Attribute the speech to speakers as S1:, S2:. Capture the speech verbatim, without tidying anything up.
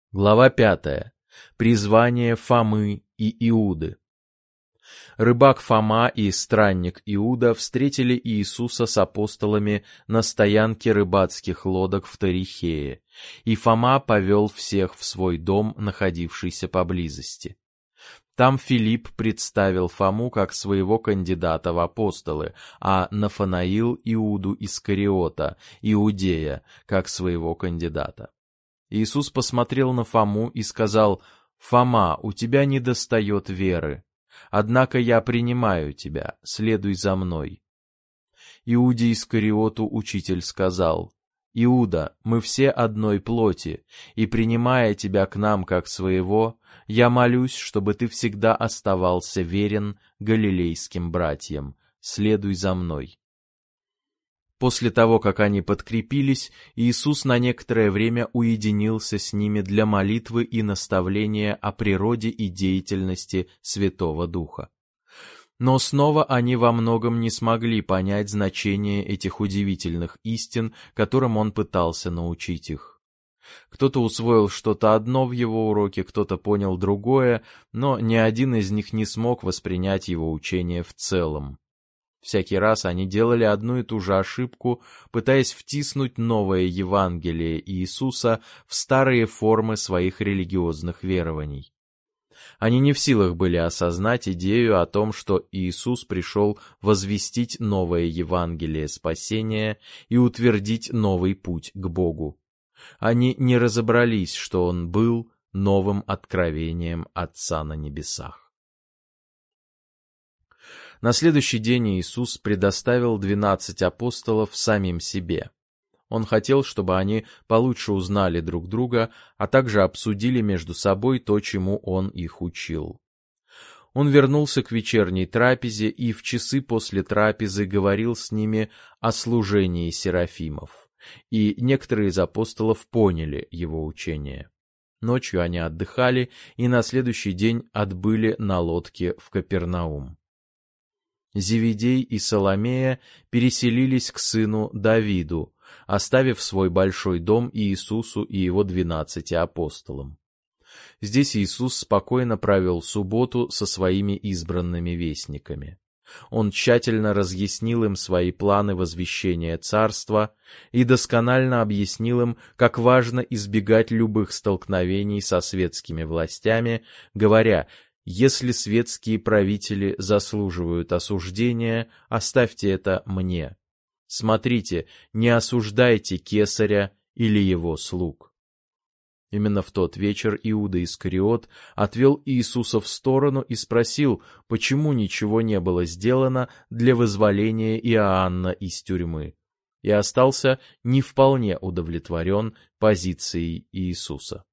S1: Глава пятая. Призвание Фомы и Иуды. Рыбак Фома и странник Иуда встретили Иисуса с апостолами на стоянке рыбацких лодок в Тарихее, и Фома повел всех в свой дом, находившийся поблизости. Там Филипп представил Фому как своего кандидата в апостолы, а Нафанаил — Иуду Искариота, Иудея, как своего кандидата. Иисус посмотрел на Фому и сказал: «Фома, у тебя недостает веры. Однако я принимаю тебя, следуй за мной». Иуде Искариоту учитель сказал: «Иуда, мы все одной плоти, и, принимая тебя к нам как своего, я молюсь, чтобы ты всегда оставался верен галилейским братьям. Следуй за мной». После того, как они подкрепились, Иисус на некоторое время уединился с ними для молитвы и наставления о природе и деятельности Святого Духа. Но снова они во многом не смогли понять значение этих удивительных истин, которым он пытался научить их. Кто-то усвоил что-то одно в его уроке, кто-то понял другое, но ни один из них не смог воспринять его учение в целом. Всякий раз они делали одну и ту же ошибку, пытаясь втиснуть новое Евангелие Иисуса в старые формы своих религиозных верований. Они не в силах были осознать идею о том, что Иисус пришел возвестить новое Евангелие спасения и утвердить новый путь к Богу. Они не разобрались, что Он был новым откровением Отца на небесах. На следующий день Иисус предоставил двенадцать апостолов самим себе. Он хотел, чтобы они получше узнали друг друга, а также обсудили между собой то, чему Он их учил. Он вернулся к вечерней трапезе и в часы после трапезы говорил с ними о служении серафимов, и некоторые из апостолов поняли его учение. Ночью они отдыхали и на следующий день отбыли на лодке в Капернаум. Зеведей и Саломея переселились к сыну Давиду, оставив свой большой дом Иисусу и его двенадцати апостолам. Здесь Иисус спокойно провел субботу со своими избранными вестниками. Он тщательно разъяснил им свои планы возвещения царства и досконально объяснил им, как важно избегать любых столкновений со светскими властями, говоря: «Если светские правители заслуживают осуждения, оставьте это мне. Смотрите, не осуждайте кесаря или его слуг». Именно в тот вечер Иуда Искариот отвел Иисуса в сторону и спросил, почему ничего не было сделано для вызволения Иоанна из тюрьмы, и остался не вполне удовлетворен позицией Иисуса.